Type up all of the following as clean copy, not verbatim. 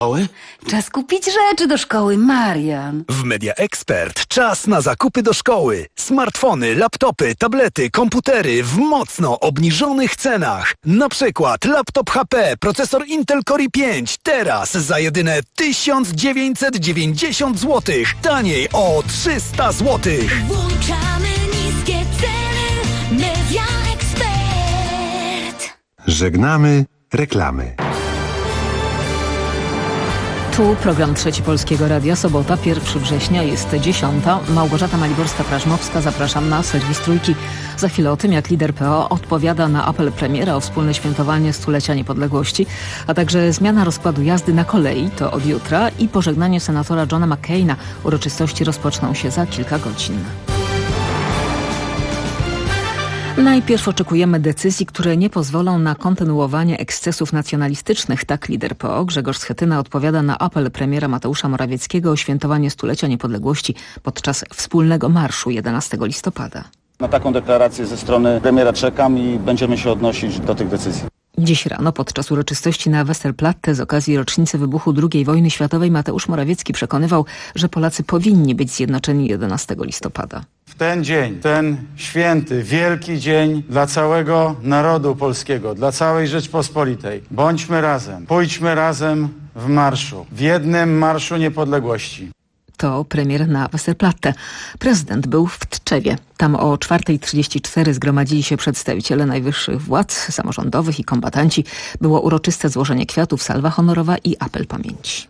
szkoły? Czas kupić rzeczy do szkoły, Marian. W Media Expert czas na zakupy do szkoły. Smartfony, laptopy, tablety, komputery w mocno obniżonych cenach. Na przykład laptop HP, procesor Intel Core i5 teraz za jedyne 1990 zł. Taniej o 300 zł. Włączamy niskie ceny. Media Expert. Żegnamy reklamy. Tu program Trzeci Polskiego Radia, sobota, 1 września, jest 10. Małgorzata Maliborska-Prażmowska, zapraszam na serwis Trójki. Za chwilę o tym, jak lider PO odpowiada na apel premiera o wspólne świętowanie stulecia niepodległości, a także zmiana rozkładu jazdy na kolei, to od jutra, i pożegnanie senatora Johna McCaina. Uroczystości rozpoczną się za kilka godzin. Najpierw oczekujemy decyzji, które nie pozwolą na kontynuowanie ekscesów nacjonalistycznych. Tak lider PO Grzegorz Schetyna odpowiada na apel premiera Mateusza Morawieckiego o świętowanie stulecia niepodległości podczas wspólnego marszu 11 listopada. Na taką deklarację ze strony premiera czekam i będziemy się odnosić do tych decyzji. Dziś rano podczas uroczystości na Westerplatte z okazji rocznicy wybuchu II wojny światowej Mateusz Morawiecki przekonywał, że Polacy powinni być zjednoczeni 11 listopada. W ten dzień, ten święty, wielki dzień dla całego narodu polskiego, dla całej Rzeczpospolitej. Bądźmy razem, pójdźmy razem w marszu, w jednym marszu niepodległości. To premier na Westerplatte. Prezydent był w Tczewie. Tam o 4:34 zgromadzili się przedstawiciele najwyższych władz samorządowych i kombatanci. Było uroczyste złożenie kwiatów, salwa honorowa i apel pamięci.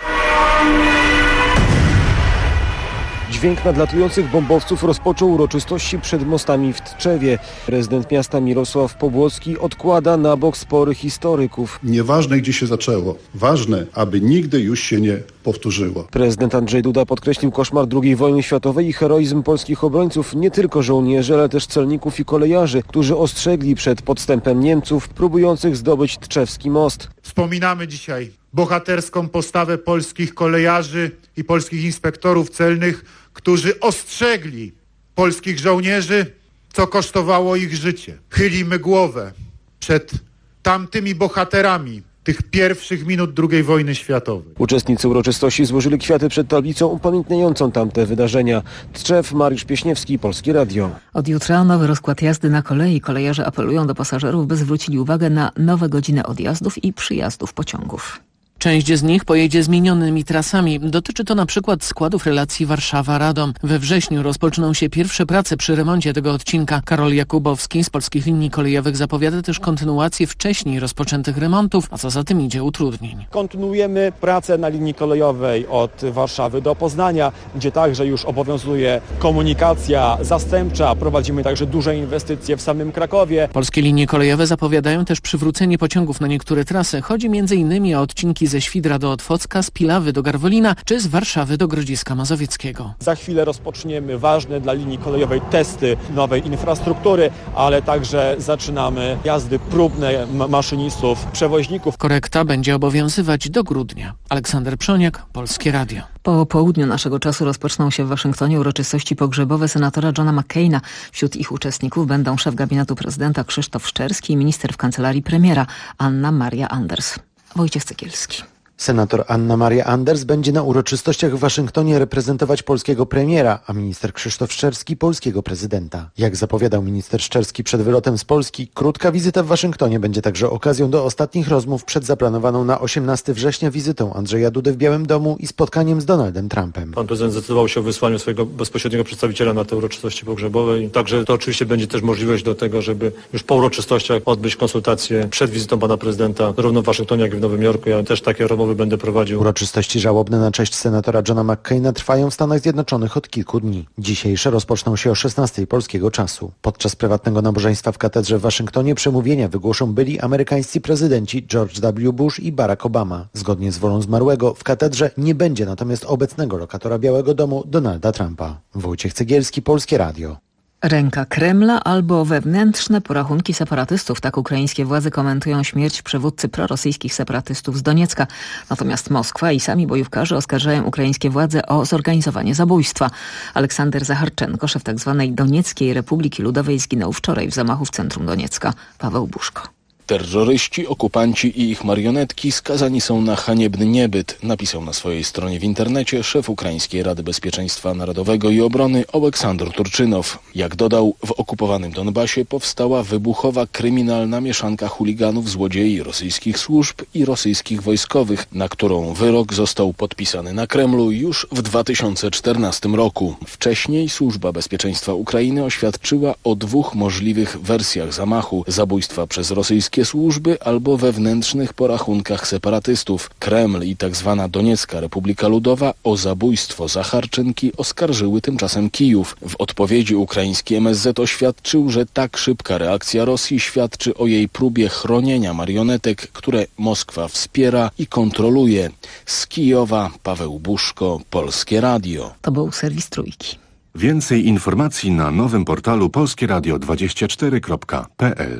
Dźwięk nadlatujących bombowców rozpoczął uroczystości przed mostami w Tczewie. Prezydent miasta Mirosław Pobłocki odkłada na bok spory historyków. Nieważne, gdzie się zaczęło. Ważne, aby nigdy już się nie powtórzyło. Prezydent Andrzej Duda podkreślił koszmar II wojny światowej i heroizm polskich obrońców, nie tylko żołnierzy, ale też celników i kolejarzy, którzy ostrzegli przed podstępem Niemców próbujących zdobyć tczewski most. Wspominamy dzisiaj bohaterską postawę polskich kolejarzy i polskich inspektorów celnych, którzy ostrzegli polskich żołnierzy, co kosztowało ich życie. Chylimy głowę przed tamtymi bohaterami tych pierwszych minut II wojny światowej. Uczestnicy uroczystości złożyli kwiaty przed tablicą upamiętniającą tamte wydarzenia. Tczew, Mariusz Pieśniewski, Polskie Radio. Od jutra nowy rozkład jazdy na kolei. Kolejarze apelują do pasażerów, by zwrócili uwagę na nowe godziny odjazdów i przyjazdów pociągów. Część z nich pojedzie zmienionymi trasami. Dotyczy to na przykład składów relacji Warszawa-Radom. We wrześniu rozpoczną się pierwsze prace przy remoncie tego odcinka. Karol Jakubowski z Polskich Linii Kolejowych zapowiada też kontynuację wcześniej rozpoczętych remontów, a co za tym idzie utrudnień. Kontynuujemy pracę na linii kolejowej od Warszawy do Poznania, gdzie także już obowiązuje komunikacja zastępcza. Prowadzimy także duże inwestycje w samym Krakowie. Polskie Linie Kolejowe zapowiadają też przywrócenie pociągów na niektóre trasy. Chodzi m.in. o odcinki ze Świdra do Otwocka, z Pilawy do Garwolina czy z Warszawy do Grodziska Mazowieckiego. Za chwilę rozpoczniemy ważne dla linii kolejowej testy nowej infrastruktury, ale także zaczynamy jazdy próbne maszynistów, przewoźników. Korekta będzie obowiązywać do grudnia. Aleksander Przoniak, Polskie Radio. Po południu naszego czasu rozpoczną się w Waszyngtonie uroczystości pogrzebowe senatora Johna McCaina. Wśród ich uczestników będą szef gabinetu prezydenta Krzysztof Szczerski i minister w kancelarii premiera Anna Maria Anders. Wojciech Cegielski. Senator Anna Maria Anders będzie na uroczystościach w Waszyngtonie reprezentować polskiego premiera, a minister Krzysztof Szczerski polskiego prezydenta. Jak zapowiadał minister Szczerski przed wylotem z Polski, krótka wizyta w Waszyngtonie będzie także okazją do ostatnich rozmów przed zaplanowaną na 18 września wizytą Andrzeja Dudy w Białym Domu i spotkaniem z Donaldem Trumpem. Pan prezydent zdecydował się o wysłaniu swojego bezpośredniego przedstawiciela na te uroczystości pogrzebowe i także to oczywiście będzie też możliwość do tego, żeby już po uroczystościach odbyć konsultacje przed wizytą pana prezydenta zarówno w Waszyngtonie, jak i w Nowym Jorku. Ja też takie rozmowy będę prowadził. Uroczystości żałobne na cześć senatora Johna McCaina trwają w Stanach Zjednoczonych od kilku dni. Dzisiejsze rozpoczną się o 16 polskiego czasu. Podczas prywatnego nabożeństwa w katedrze w Waszyngtonie przemówienia wygłoszą byli amerykańscy prezydenci George W. Bush i Barack Obama. Zgodnie z wolą zmarłego w katedrze nie będzie natomiast obecnego lokatora Białego Domu Donalda Trumpa. Wojciech Cegielski, Polskie Radio. Ręka Kremla albo wewnętrzne porachunki separatystów. Tak ukraińskie władze komentują śmierć przywódcy prorosyjskich separatystów z Doniecka. Natomiast Moskwa i sami bojówkarze oskarżają ukraińskie władze o zorganizowanie zabójstwa. Aleksander Zacharczenko, szef tzw. Donieckiej Republiki Ludowej, zginął wczoraj w zamachu w centrum Doniecka. Paweł Buszko. Terroryści, okupanci i ich marionetki skazani są na haniebny niebyt, napisał na swojej stronie w internecie szef Ukraińskiej Rady Bezpieczeństwa Narodowego i Obrony Oleksandr Turczynow. Jak dodał, w okupowanym Donbasie powstała wybuchowa kryminalna mieszanka chuliganów, złodziei, rosyjskich służb i rosyjskich wojskowych, na którą wyrok został podpisany na Kremlu już w 2014 roku. Wcześniej Służba Bezpieczeństwa Ukrainy oświadczyła o 2 możliwych wersjach zamachu: zabójstwa przez rosyjskie służby albo wewnętrznych porachunkach separatystów. Kreml i tzw. Doniecka Republika Ludowa o zabójstwo Zacharczynki oskarżyły tymczasem Kijów. W odpowiedzi ukraiński MSZ oświadczył, że tak szybka reakcja Rosji świadczy o jej próbie chronienia marionetek, które Moskwa wspiera i kontroluje. Z Kijowa Paweł Buszko, Polskie Radio. To był serwis Trójki. Więcej informacji na nowym portalu polskieradio24.pl.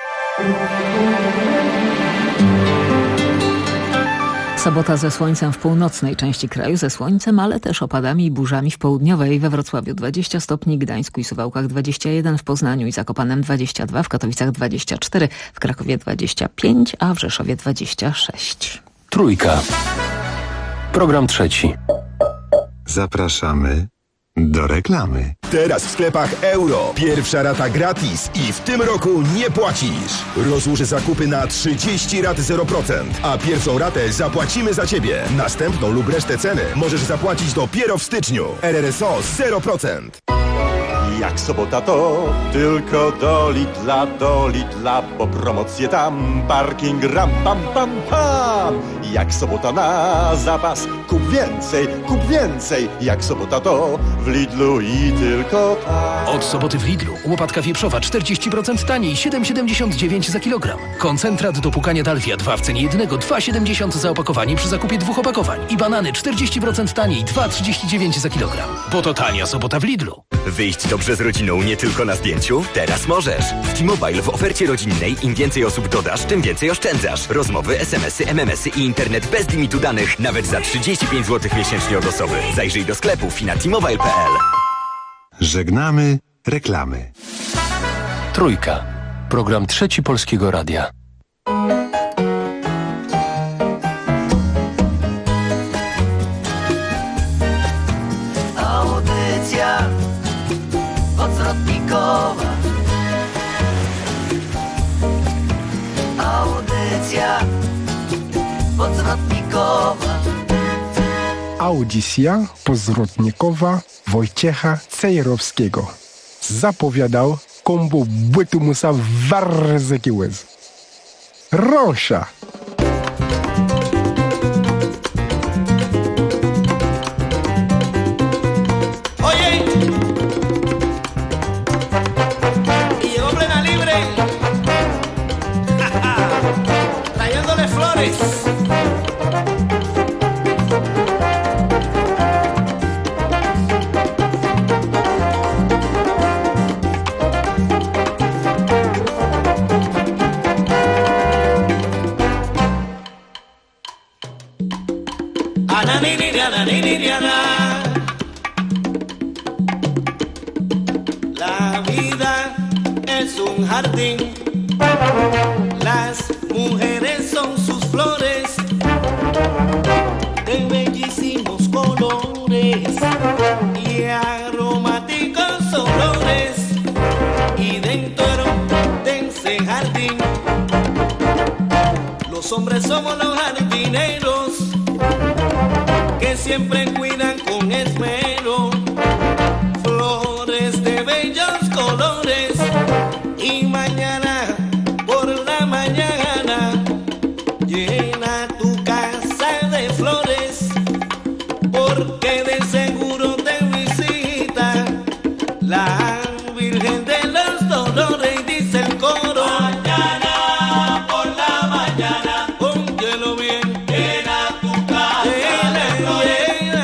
Sobota ze słońcem w północnej części kraju, ze słońcem, ale też opadami i burzami w południowej. We Wrocławiu 20 stopni, Gdańsku i Suwałkach 21, w Poznaniu i Zakopanem 22, w Katowicach 24, w Krakowie 25, a w Rzeszowie 26. Trójka. Program trzeci. Zapraszamy do reklamy. Teraz w sklepach Euro. Pierwsza rata gratis i w tym roku nie płacisz. Rozłóż zakupy na 30 rat 0%, a pierwszą ratę zapłacimy za Ciebie. Następną lub resztę ceny możesz zapłacić dopiero w styczniu. RRSO 0%. Jak sobota to tylko do Lidla, bo promocje tam, parking ram pam pam pam. Jak sobota na zapas, kup więcej. Jak sobota to w Lidlu i tylko tam. Od soboty w Lidlu łopatka wieprzowa 40% taniej, 7,79 za kilogram. Koncentrat do płukania Dalvia 2 w cenie jednego, 2,70 za opakowanie przy zakupie 2 opakowań. I banany 40% taniej, 2,39 za kilogram. Bo to tania sobota w Lidlu. Wyjść dobrze z rodziną nie tylko na zdjęciu? Teraz możesz. W T-Mobile w ofercie rodzinnej im więcej osób dodasz, tym więcej oszczędzasz. Rozmowy, SMS-y, MMS-y i internet bez limitu danych. Nawet za 35 zł miesięcznie od osoby. Zajrzyj do sklepów i na t-mobile.pl. Żegnamy reklamy. Trójka. Program trzeci Polskiego Radia. Audycja odwrotnikowa. Audycja odwrotnikowa. Audycja pozwrotnikowa Wojciecha Cejrowskiego. Zapowiadał kombo bytu musa warzyki łez. Rosza! Oye, y llegó Plena Libre, trayéndole flores. La vida es un jardín, las mujeres son sus flores, de bellísimos colores y aromáticos olores, y dentro de ese jardín los hombres somos los jardineros que siempre cuidan con esmero flores de bellos colores, y mañana por la mañana llena tu casa de flores, porque de seguro te visita la Virgen de los Dolores, y dice el coro: mañana por la mañana, óyelo bien, llena tu casa de flores.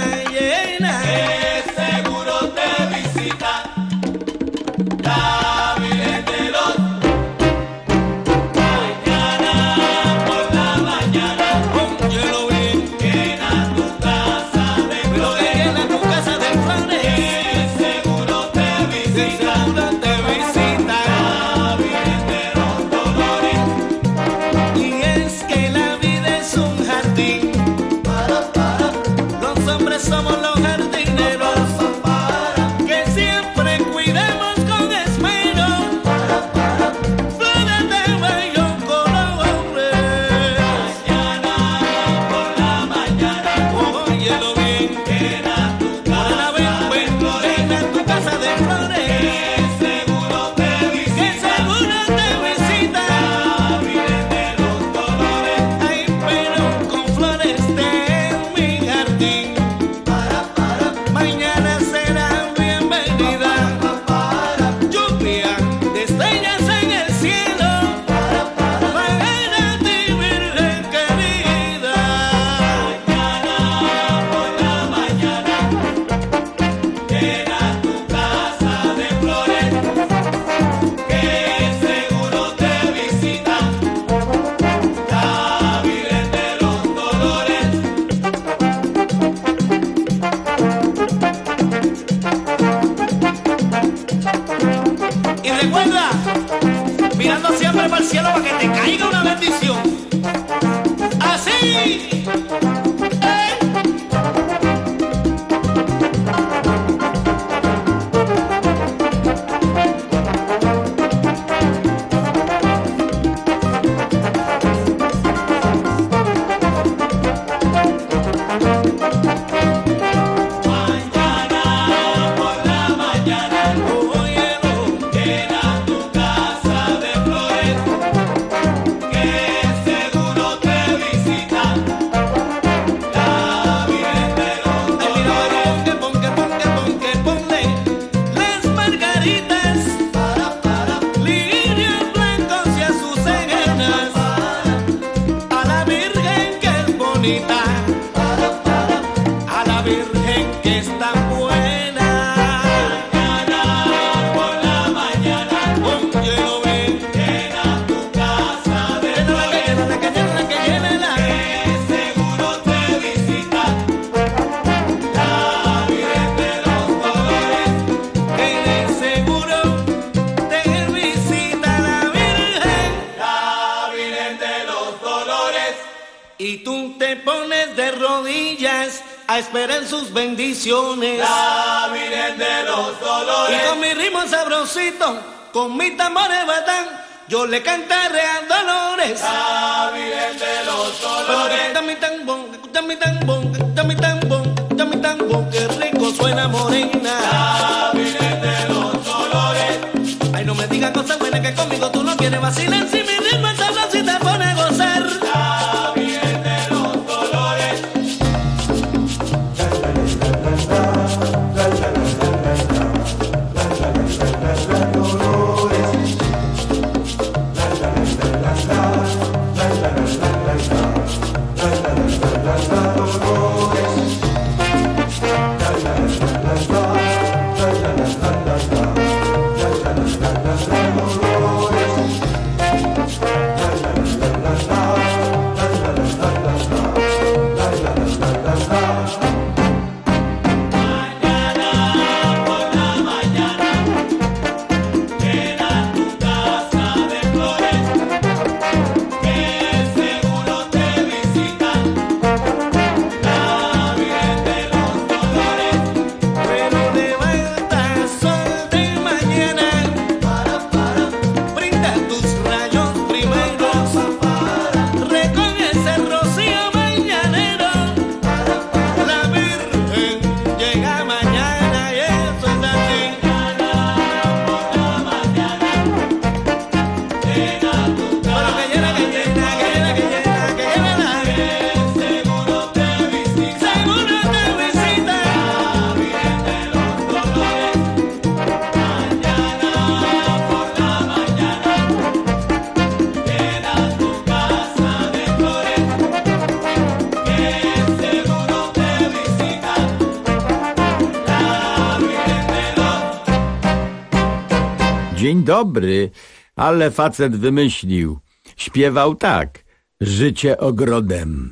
rodillas a esperar sus bendiciones. La Virgen de los Dolores. Y con mi ritmo sabrosito, con mi tambores batán, yo le cantaré a Dolores. La Virgen de los Dolores. Escucha mi tambón, escucha mi tambón, escucha mi tambón, escucha mi tambón, que rico suena morena. La Virgen de los Dolores. Ay, no me digas cosas buenas que conmigo tú no quieres vacilar. Si mi ritmo es sabroso y te pone a gozar. La Virgen de los Dolores. Dzień dobry, ale facet wymyślił. Śpiewał tak: życie ogrodem,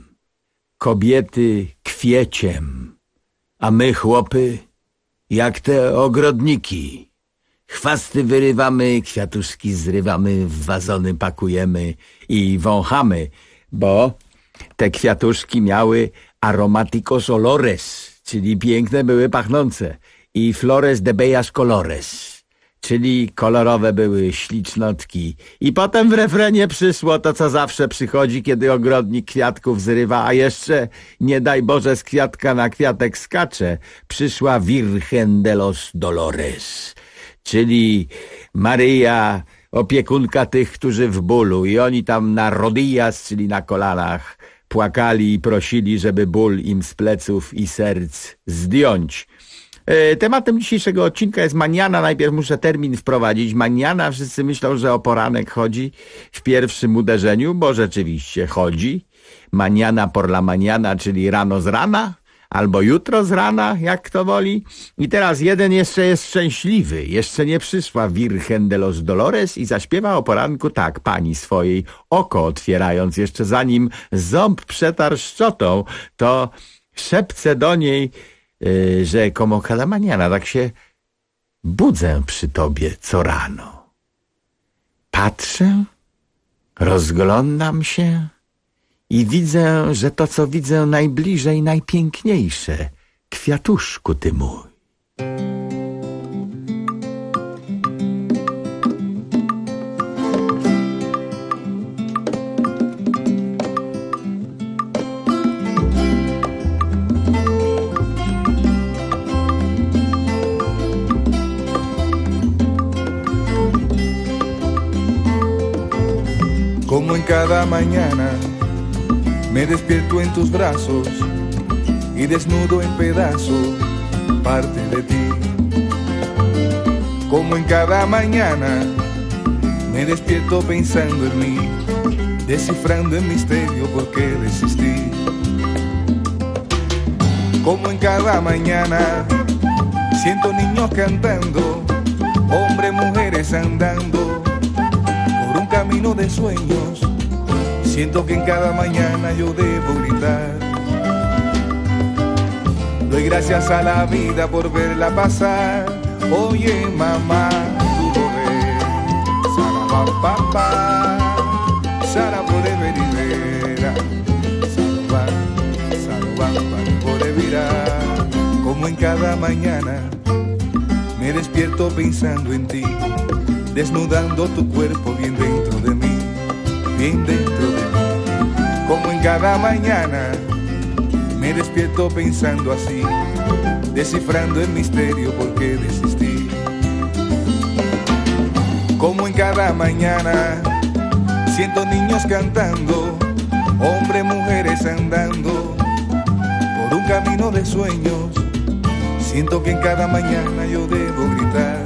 kobiety kwieciem, a my chłopy jak te ogrodniki. Chwasty wyrywamy, kwiatuszki zrywamy, w wazony pakujemy i wąchamy, bo te kwiatuszki miały aromaticos olores, czyli piękne były, pachnące, i flores de bellas colores, czyli kolorowe były ślicznotki. I potem w refrenie przyszło to, co zawsze przychodzi, kiedy ogrodnik kwiatków zrywa, a jeszcze, nie daj Boże, z kwiatka na kwiatek skacze. Przyszła Virgen de los Dolores, czyli Maryja, opiekunka tych, którzy w bólu, i oni tam na rodillas, czyli na kolanach, płakali i prosili, żeby ból im z pleców i serc zdjąć. Tematem dzisiejszego odcinka jest maniana. Najpierw muszę termin wprowadzić. Maniana, wszyscy myślą, że o poranek chodzi w pierwszym uderzeniu, bo rzeczywiście chodzi. Maniana por la mañana, czyli rano z rana, albo jutro z rana, jak kto woli. I teraz jeden jeszcze jest szczęśliwy. Jeszcze nie przyszła Virgen de los Dolores i zaśpiewa o poranku tak pani swojej, oko otwierając, jeszcze zanim ząb przetarł szczotą, to szepce do niej, że como cada mañana, tak się budzę przy tobie co rano. Patrzę, rozglądam się i widzę, że to, co widzę najbliżej, najpiękniejsze, kwiatuszku ty mój. Como en cada mañana me despierto en tus brazos y desnudo en pedazos parte de ti. Como en cada mañana me despierto pensando en mí, descifrando el misterio por qué resistí. Como en cada mañana siento niños cantando, hombres, mujeres andando por un camino de sueños. Siento que en cada mañana yo debo gritar. Doy gracias a la vida por verla pasar. Oye mamá, tú lo ves. Sarapapapá, Sara por Rivera. Saluba, para revirar. Como en cada mañana me despierto pensando en ti, desnudando tu cuerpo bien dentro de mí, bien dentro de mí. Como en cada mañana me despierto pensando así, descifrando el misterio por qué desistí. Como en cada mañana siento niños cantando, hombres, mujeres andando por un camino de sueños. Siento que en cada mañana yo debo gritar.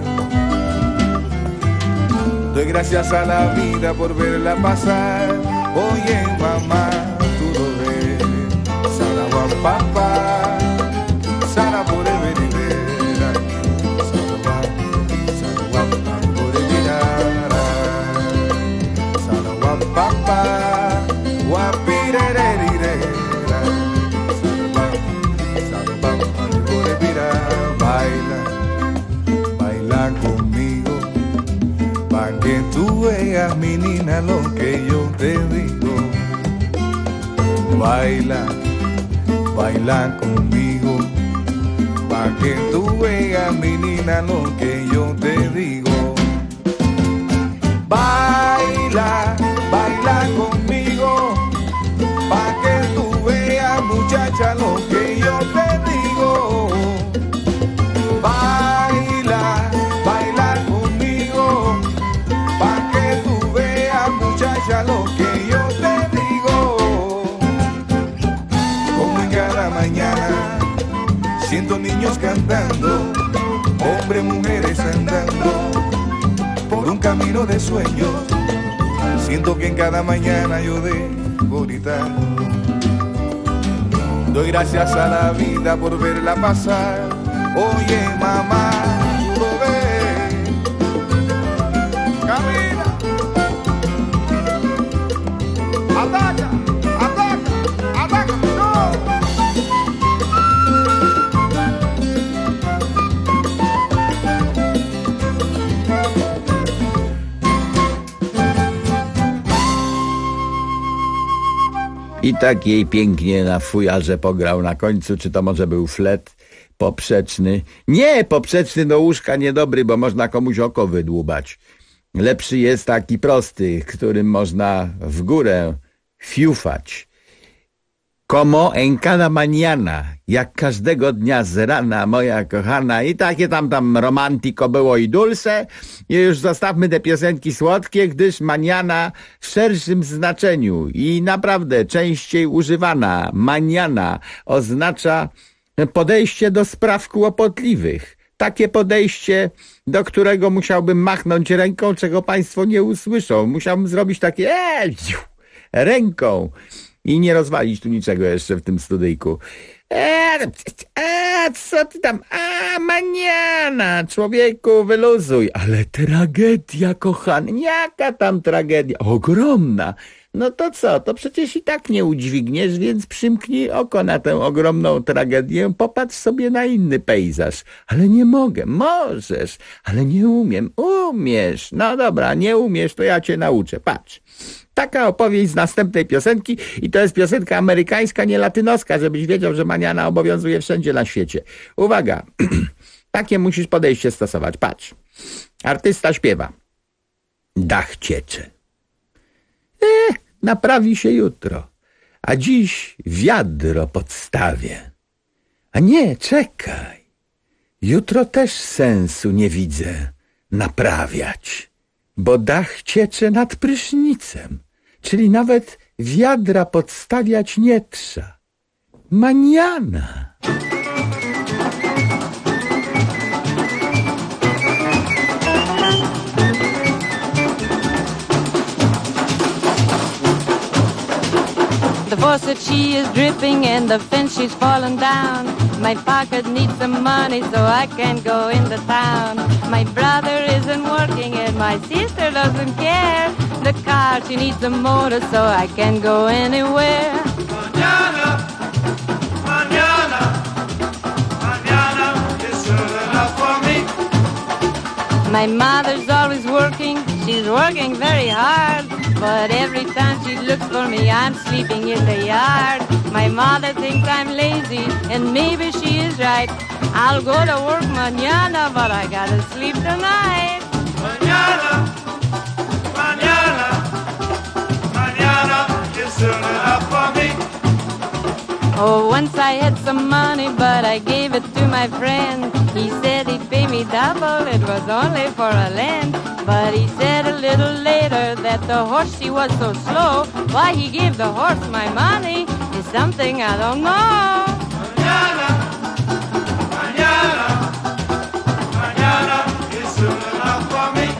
Doy gracias a la vida por verla pasar. Oye mamá, tú lo ves. Sara papá, Sara por el venidera. Sara por el mirar. Sara papá, guapirererirera. Sara por el mirar. Baila, baila conmigo, pa' que tú veas, mi nina, lo que yo te digo. Baila, baila conmigo, pa' que tú veas, mi nina, lo que yo te digo. Baila, baila conmigo, pa' que tú veas, muchacha, lo que yo te digo. Baila, baila conmigo, pa' que tú veas, muchacha, lo que yo te digo. Como en cada mañana siento niños cantando, hombres, mujeres andando por un camino de sueños. Siento que en cada mañana yo debo gritar. Doy gracias a la vida por verla pasar. Oye mamá, tú lo ves. Camina. Ataca, ataca, ataca. No. I tak jej pięknie na fujarze pograł na końcu. Czy to może był flet poprzeczny? Nie, poprzeczny do łóżka niedobry, bo można komuś oko wydłubać. Lepszy jest taki prosty, którym można w górę fiufać. Como en cada mañana, jak każdego dnia z rana, moja kochana. I takie tam romantiko było i dulce. I już zostawmy te piosenki słodkie, gdyż maniana w szerszym znaczeniu i naprawdę częściej używana maniana oznacza podejście do spraw kłopotliwych. Takie podejście, do którego musiałbym machnąć ręką, czego państwo nie usłyszą. Musiałbym zrobić takie ręką. I nie rozwalić tu niczego jeszcze w tym studyjku. Co ty tam? Maniana! Człowieku, wyluzuj. Ale tragedia, kochany. Jaka tam tragedia? Ogromna. No to co? To przecież i tak nie udźwigniesz, więc przymknij oko na tę ogromną tragedię. Popatrz sobie na inny pejzaż. Ale nie mogę. Możesz. Ale nie umiem. Umiesz. No dobra, nie umiesz, to ja cię nauczę. Patrz. Taka opowieść z następnej piosenki i to jest piosenka amerykańska, nie latynoska, żebyś wiedział, że maniana obowiązuje wszędzie na świecie. Uwaga, takie musisz podejście stosować. Patrz, artysta śpiewa. Dach ciecze. Naprawi się jutro, a dziś wiadro podstawię. A nie, czekaj, jutro też sensu nie widzę naprawiać, bo dach ciecze nad prysznicem. Czyli nawet wiadra podstawiać nie trza. Maniana. The faucet, she is dripping and the fence, she's fallen down. My pocket needs some money so I can't go into town. My brother isn't working and my sister doesn't care. The car, she needs a motor so I can't go anywhere. Mañana, mañana, mañana is soon enough for me. My mother's always working, she's working very hard. But every time she looks for me, I'm sleeping in the yard. My mother thinks I'm lazy, and maybe she is right. I'll go to work mañana, but I gotta sleep tonight. Mañana, mañana, mañana is soon enough for me. Oh, once I had some money, but I gave it to my friend. He said he'd pay me double, it was only for a land. But he said a little later that the horse, she was so slow. Why he gave the horse my money is something I don't know. Mañana, mañana, mañana is soon enough for me.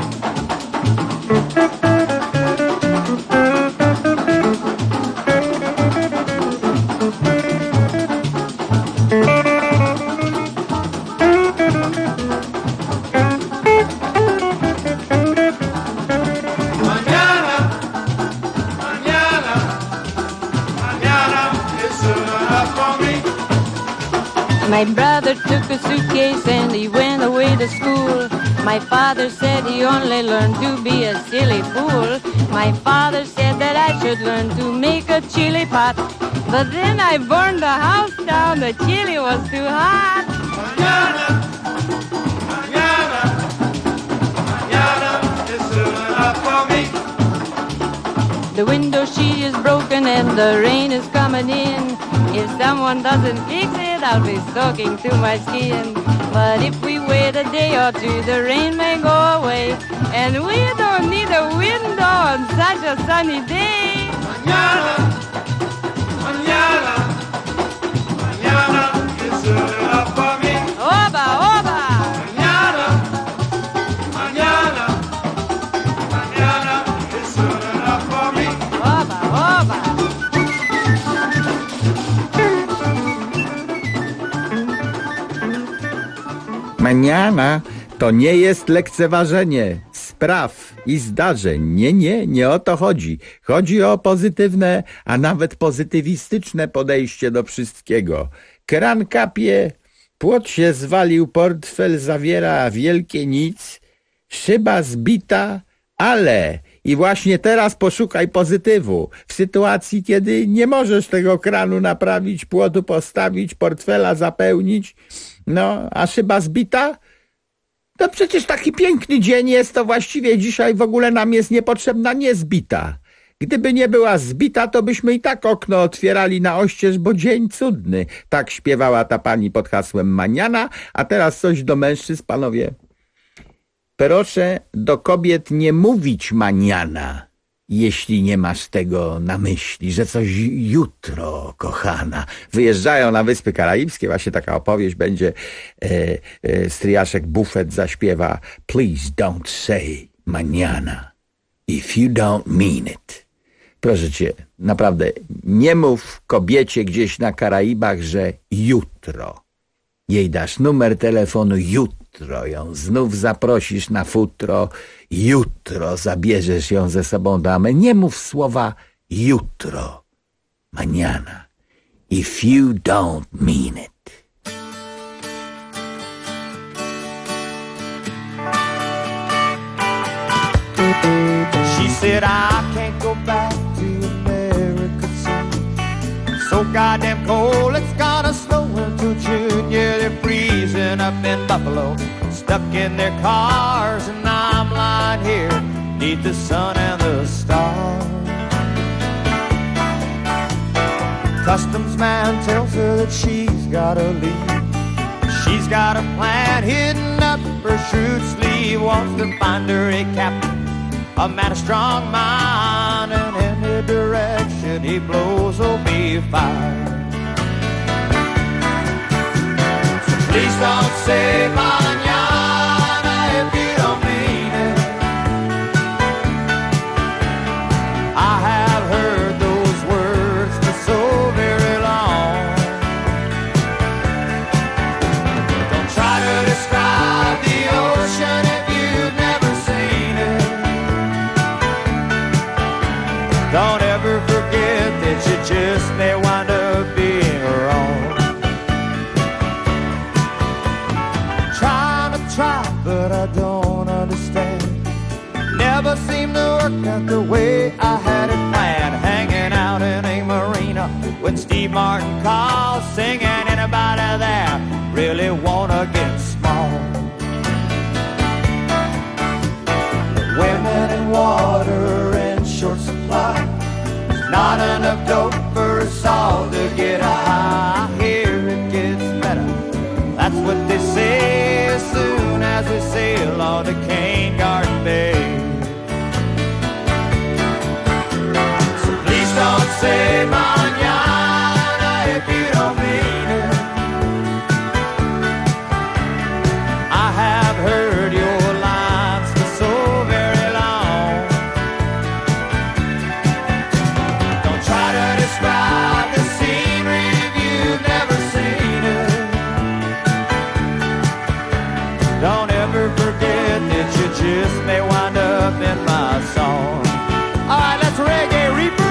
My brother took a suitcase and he went away to school. My father said he only learned to be a silly fool. My father said that I should learn to make a chili pot. But then I burned the house down, the chili was too hot. Mañana, mañana, mañana is soon enough for me. The window sheet is broken and the rain is coming in. If someone doesn't fix it, I'll be soaking through my skin. But if we wait a day or two, the rain may go away. And we don't need a window on such a sunny day. Mañana, mañana, mañana is soon enough for me. Oba, oba! Mañana, mañana, mañana is soon enough for me. Oba, oba! Mañana to nie jest lekceważenie spraw i zdarzeń. Nie o to chodzi. Chodzi o pozytywne, a nawet pozytywistyczne podejście do wszystkiego. Kran kapie, płot się zwalił, portfel zawiera wielkie nic, szyba zbita, ale... I właśnie teraz poszukaj pozytywu. W sytuacji, kiedy nie możesz tego kranu naprawić, płotu postawić, portfela zapełnić, no, a szyba zbita? To przecież taki piękny dzień jest, to właściwie dzisiaj w ogóle nam jest niepotrzebna niezbita. Gdyby nie była zbita, to byśmy i tak okno otwierali na oścież, bo dzień cudny. Tak śpiewała ta pani pod hasłem Maniana, a teraz coś do mężczyzn, panowie. Proszę do kobiet nie mówić maniana, jeśli nie masz tego na myśli, że coś jutro, kochana. Wyjeżdżają na Wyspy Karaibskie, właśnie taka opowieść będzie, stryjaszek Buffett zaśpiewa Please don't say maniana if you don't mean it. Proszę cię, naprawdę, nie mów kobiecie gdzieś na Karaibach, że jutro. Jej dasz numer telefonu jutro, ją znów zaprosisz na futro, jutro zabierzesz ją ze sobą do Ameryki. Nie mów słowa jutro, mañana, if you don't mean it. She said I can't go back to America soon. So goddamn cold, it's gonna snow until June. Yeah, they're freezing up in Buffalo, stuck in their cars, and I'm lying here neath the sun and the stars. Customs man tells her that she's gotta leave. She's got a plan hidden up her shirt sleeve. Wants to find her a captain, a man of strong mind, and any direction he blows will be fine. So please don't say mañana if you don't mean it. I have heard those words for so very long. Don't try to describe the ocean if you've never seen it. Don't ever forget that you just may wind up being wrong. Trying to try, but I don't understand. Never seemed to work out the way I had it planned. Hanging out in a marina when Steve Martin calls, singing anybody there really wanna get small. Women and water in short supply, not enough dope for us all to get high. Here it gets better, that's what they say, as soon as we sail on to Cane Garden Bay. So please don't say mañana if you don't mean it. I have heard your lines for so very long. Don't try to describe the scenery if you've never seen it. Don't ever forget that you just may wind up in my song. All right, let's reggae reapers.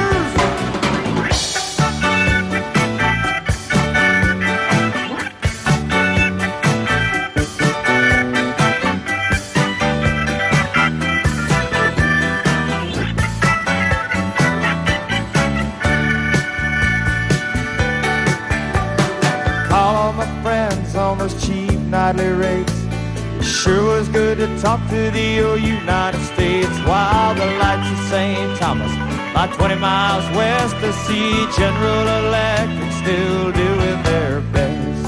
Call all my friends on those cheap nightly rates. Sure was good to talk to the old United States while the lights of St. Thomas, about 20 miles west, to see General Electric still doing their best.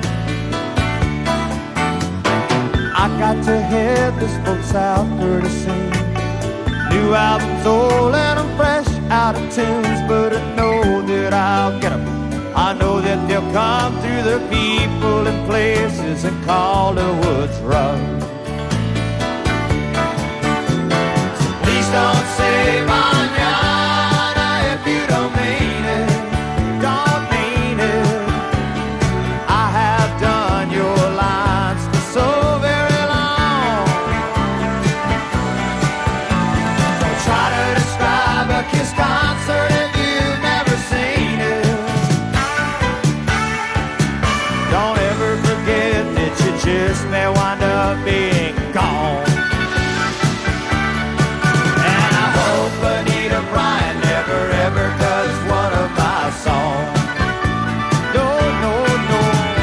I got to head this boat south courtesy. New albums old and I'm fresh out of tunes, but I know that I'll get 'em. I know that they'll come through the people and places and call the woods rough. So please don't say mañana if you don't mean it. Don't mean it. I have done your lines for so very long. Don't try to describe a Kiss concert if you've never seen it. Don't ever forget that you just may wind up being gone. And I hope Anita Bryant never ever does one of my songs. No, no, no.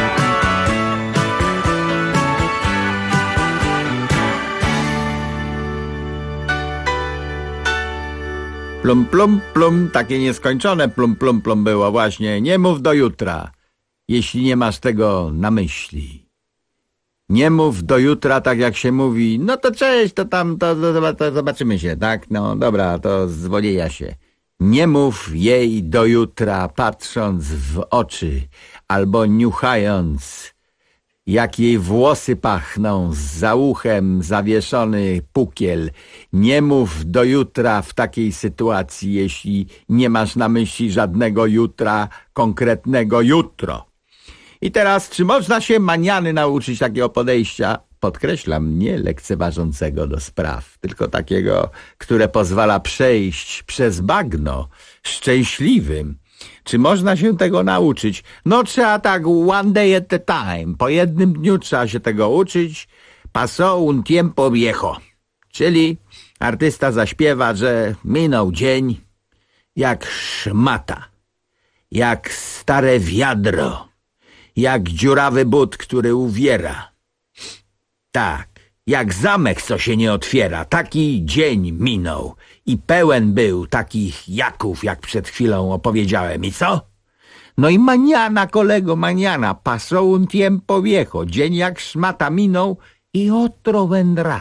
Plum, plum, plum, takie nieskończone plum, plum, plum było właśnie. Nie mów do jutra, jeśli nie masz tego na myśli. Nie mów do jutra, tak jak się mówi, no to cześć, to tam, to zobaczymy się, tak? No dobra, to zwolieja się. Nie mów jej do jutra, patrząc w oczy, albo niuchając, jak jej włosy pachną, za uchem zawieszony pukiel. Nie mów do jutra w takiej sytuacji, jeśli nie masz na myśli żadnego jutra, konkretnego jutro. I teraz, czy można się maniany nauczyć takiego podejścia? Podkreślam, nie lekceważącego do spraw, tylko takiego, które pozwala przejść przez bagno szczęśliwym. Czy można się tego nauczyć? No trzeba tak one day at a time. Po jednym dniu trzeba się tego uczyć. Pasó un tiempo viejo. Czyli artysta zaśpiewa, że minął dzień jak szmata, jak stare wiadro, jak dziurawy but, który uwiera. Tak, jak zamek, co się nie otwiera. Taki dzień minął i pełen był takich jaków, jak przed chwilą opowiedziałem. I co? No i mañana, kolego, mañana. Pasó un tiempo viejo. Dzień jak szmata minął i otro vendrá.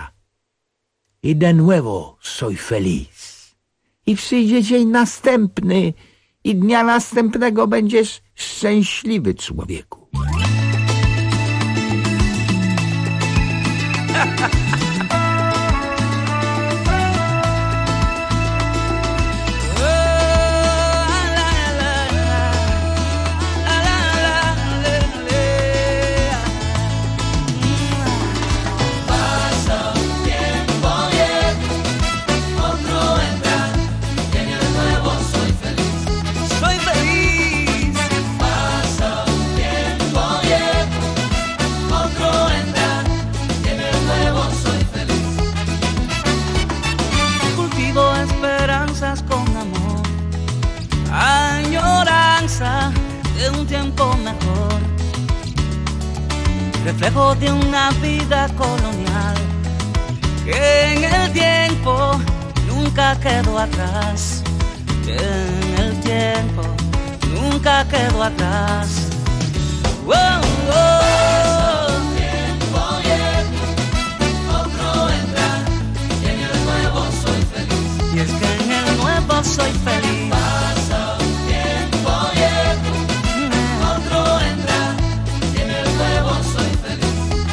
I de nuevo soy feliz. I przyjdzie dzień następny i dnia następnego będziesz szczęśliwy, człowieku. Soy reflejo de una vida colonial que en el tiempo nunca quedó atrás, que en el tiempo nunca quedó atrás. Oh, oh. Tiempo llega, otro entra, y en el nuevo soy feliz. Y es que en el nuevo soy feliz. Pasa un tiempo llega, otro entra, y en el nuevo soy feliz.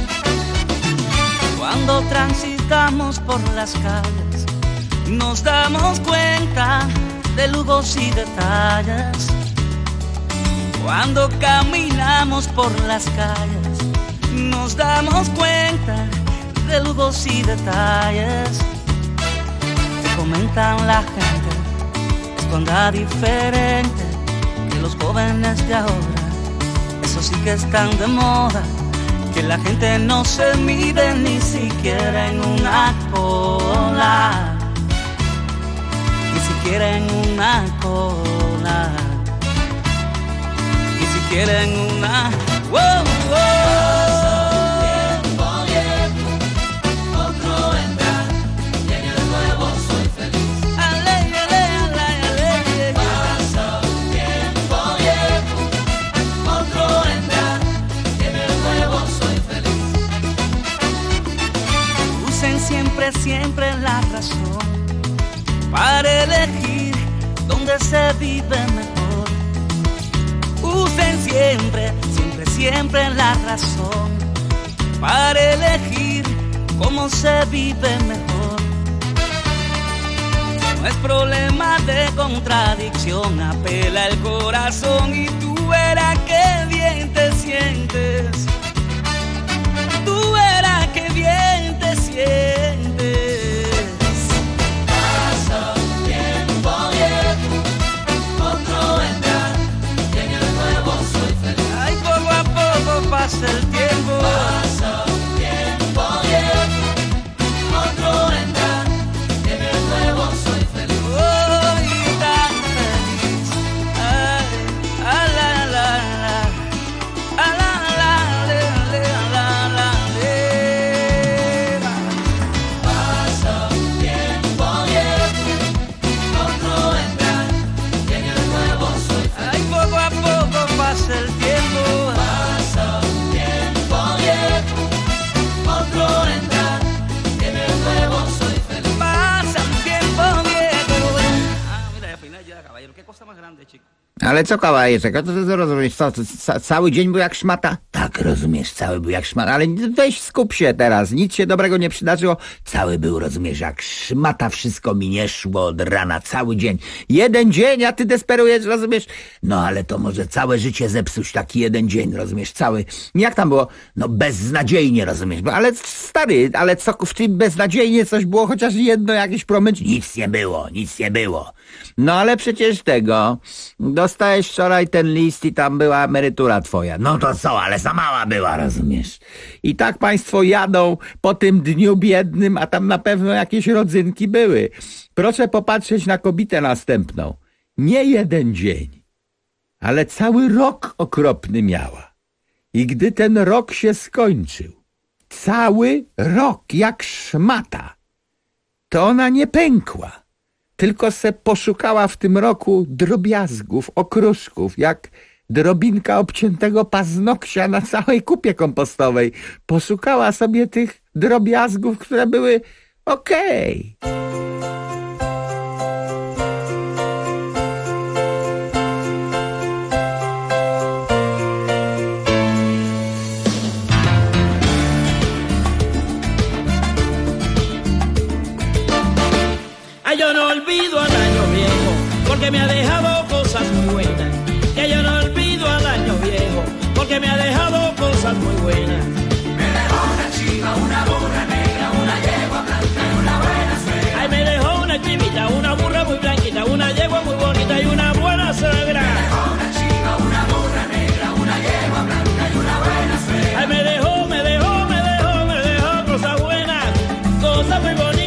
Cuando transitamos por las calles, nos damos cuenta de lujos y detalles. Cuando caminamos por las calles, nos damos cuenta de lujos y detalles. Te comentan la gente, es bondad diferente que los jóvenes de ahora. Eso sí que están de moda, que la gente no se mide ni siquiera en una cola, ni siquiera en una cola. Quieren una wow, tiempo llega, otro entra, y en el nuevo soy feliz. Ale, ale, ale, ale. Pasa un tiempo llega, otro entra, y en el nuevo soy feliz. Usen siempre, siempre la razón para elegir dónde se vive mejor. Usen siempre, siempre, siempre la razón para elegir cómo se vive mejor. No es problema de contradicción, apela el corazón y tú verás que bien te sientes. Tú verás que bien te sientes. Pasa un tiempo llega, otro entra. Ay, poco a poco pasa el tiempo. Pasa un tiempo llega, otro entra, y en el nuevo soy feliz. Oh, y tan feliz. Ay, a la la la, a la la le, la la le. Pasa un tiempo llega, otro entra, y en el nuevo soy feliz. Ay, poco a poco pasa el tiempo. Pasa un tiempo llega, otro entra, y en el nuevo soy feliz. Pasa un tiempo viejo. Mira, al final ya, caballero, qué cosa más grande, chico. Ale co kawałeczek, a to ty rozumiesz, co, cały dzień był jak szmata? Tak, rozumiesz, cały był jak szmata, ale weź skup się teraz, nic się dobrego nie przydarzyło. Cały był, rozumiesz, jak szmata, wszystko mi nie szło od rana, cały dzień. Jeden dzień, a ty desperujesz, rozumiesz? No ale to może całe życie zepsuć taki jeden dzień, rozumiesz, cały. Jak tam było? No beznadziejnie, rozumiesz, ale stary, ale co w tym beznadziejnie coś było, chociaż jedno jakieś promycz? Nic nie było, nic nie było. No ale przecież tego... Dostałeś wczoraj ten list i tam była emerytura twoja. No to co, ale za mała była, rozumiesz? I tak państwo jadą po tym dniu biednym, a tam na pewno jakieś rodzynki były. Proszę popatrzeć na kobietę następną. Nie jeden dzień, ale cały rok okropny miała. I gdy ten rok się skończył, cały rok jak szmata, to ona nie pękła. Tylko se poszukała w tym roku drobiazgów, okruszków, jak drobinka obciętego paznokcia na całej kupie kompostowej. Poszukała sobie tych drobiazgów, które były okej. Yo no olvido al año viejo, porque me ha dejado cosas muy buenas. Que yo no olvido al año viejo, porque me ha dejado cosas muy buenas. Me dejó una chiva, una burra negra, una yegua blanca y una buena suegra. Ay, me dejó una chivita, una burra muy blanquita, una yegua muy bonita y una buena suegra. Me dejó una chiva, una burra negra, una yegua blanca y una buena suegra. Ay, me dejó cosas buenas, cosas muy bonitas.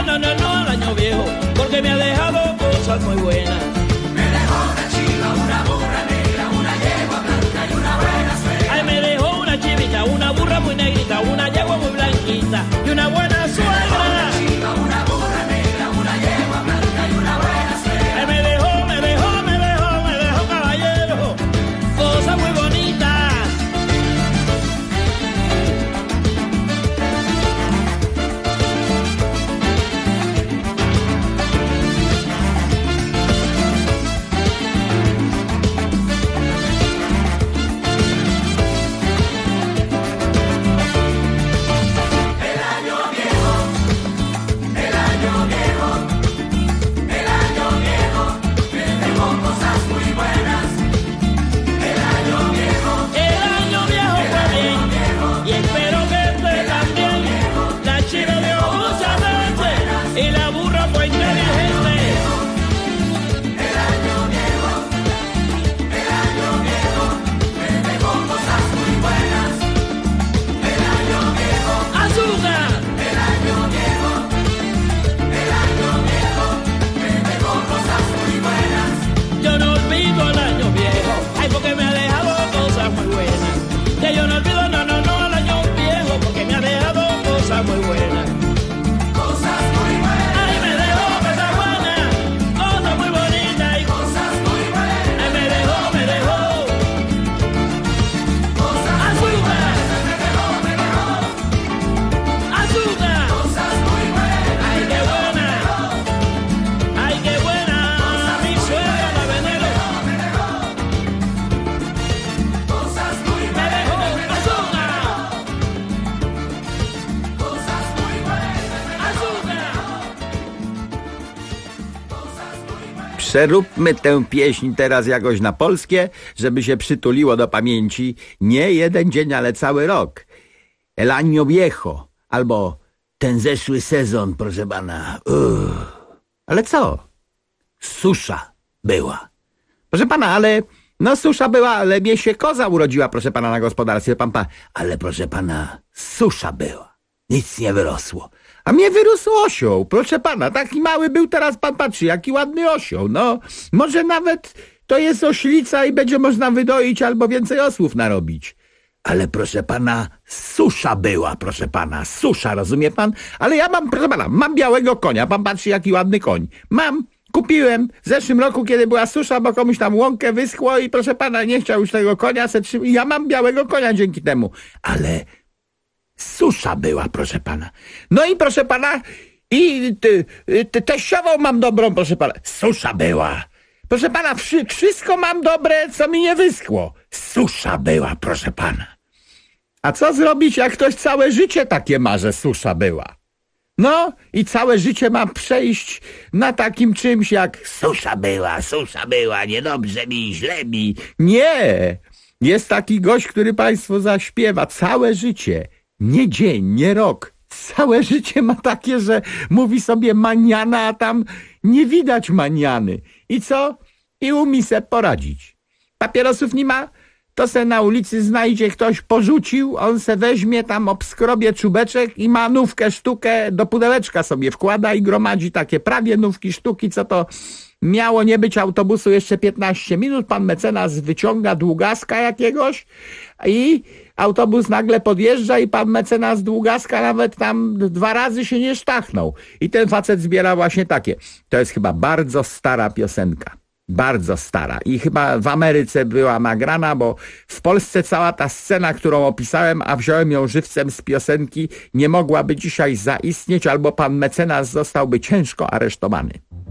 no, no, no al año viejo, porque me ha dejado cosas muy buenas. Me dejó una chiva, una burra negra, una yegua blanca y una buena suegra. Ay, me dejó una chivita, una burra muy negrita, una yegua muy blanquita y una buena suegra. Una chiva, una burra negra, una yegua blanca y una buena suegra. Ay, me dejó, caballero, cosas muy bonitas. Przeróbmy tę pieśń teraz jakoś na polskie, żeby się przytuliło do pamięci nie jeden dzień, ale cały rok. El año viejo, albo ten zeszły sezon, proszę pana. Ale co? Susza była. Proszę pana, ale... No susza była, ale mnie się koza urodziła, proszę pana, na gospodarstwie. Ale proszę pana, susza była. Nic nie wyrosło. A mnie wyrósł osioł, proszę pana. Taki mały był, teraz pan patrzy, jaki ładny osioł. No, może nawet to jest oślica i będzie można wydoić albo więcej osłów narobić. Ale proszę pana, susza była, proszę pana, susza, rozumie pan? Ale ja mam, proszę pana, mam białego konia. Pan patrzy, jaki ładny koń. Kupiłem w zeszłym roku, kiedy była susza, bo komuś tam łąkę wyschło i proszę pana, nie chciał już tego konia. Ja mam białego konia dzięki temu. Ale susza była, proszę pana. No i proszę pana, i teściową mam dobrą, proszę pana. Susza była. Proszę pana, wszystko mam dobre, co mi nie wyschło. Susza była, proszę pana. A co zrobić, jak ktoś całe życie takie ma, że susza była? No i całe życie mam przejść na takim czymś jak susza była, niedobrze mi, źle mi. Nie! Jest taki gość, który państwu zaśpiewa całe życie. Nie dzień, nie rok. Całe życie ma takie, że mówi sobie maniana, a tam nie widać maniany. I co? I umie se poradzić. Papierosów nie ma? To se na ulicy znajdzie, ktoś porzucił, on se weźmie tam, obskrobie czubeczek i ma nówkę, sztukę, do pudełeczka sobie wkłada i gromadzi takie prawie nówki, sztuki, co to miało nie być autobusu jeszcze 15 minut. Pan mecenas wyciąga długaska jakiegoś i autobus nagle podjeżdża i pan mecenas długaska nawet tam 2 razy się nie sztachnął. I ten facet zbiera właśnie takie. To jest chyba bardzo stara piosenka. Bardzo stara i chyba w Ameryce była nagrana, bo w Polsce cała ta scena, którą opisałem, a wziąłem ją żywcem z piosenki, nie mogłaby dzisiaj zaistnieć, albo pan mecenas zostałby ciężko aresztowany.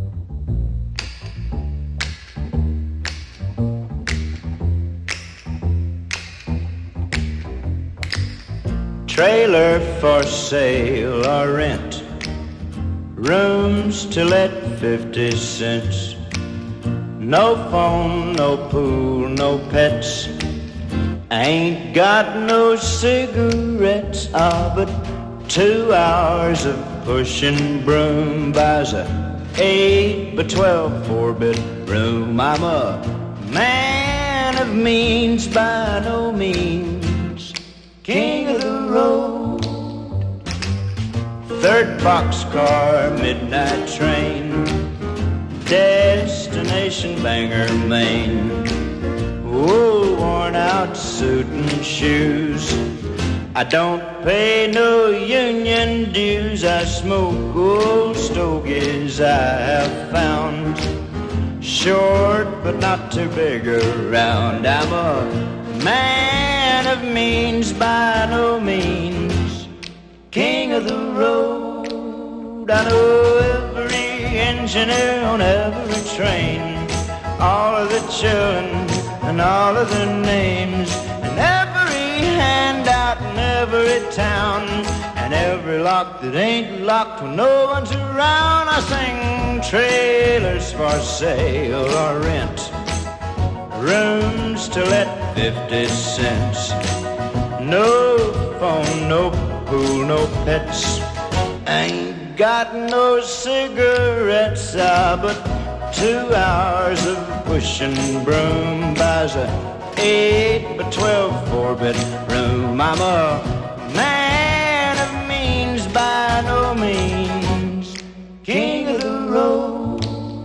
Trailer for sale or rent, rooms to let 50 cents. No phone, no pool, no pets. Ain't got no cigarettes. But 2 hours of pushing broom buys a 8 by 12 4-bedroom. I'm a man of means by no means, king of the road. Third boxcar, midnight train, destination Bangor, Maine. Wool worn out suit and shoes. I don't pay no union dues. I smoke old stogies I have found. Short but not too big around. I'm a man of means by no means. King of the road. I know every engineer on every train. All of the children and all of their names. And every handout in every town. And every lock that ain't locked when no one's around. I sing trailers for sale or rent. Rooms to let 50 cents. No phone, no pool, no pets. Ain't got no cigarettes, but 2 hours of pushing broom buys a 8 by 12 4-bedroom. I'm a man of means by no means. King of the road.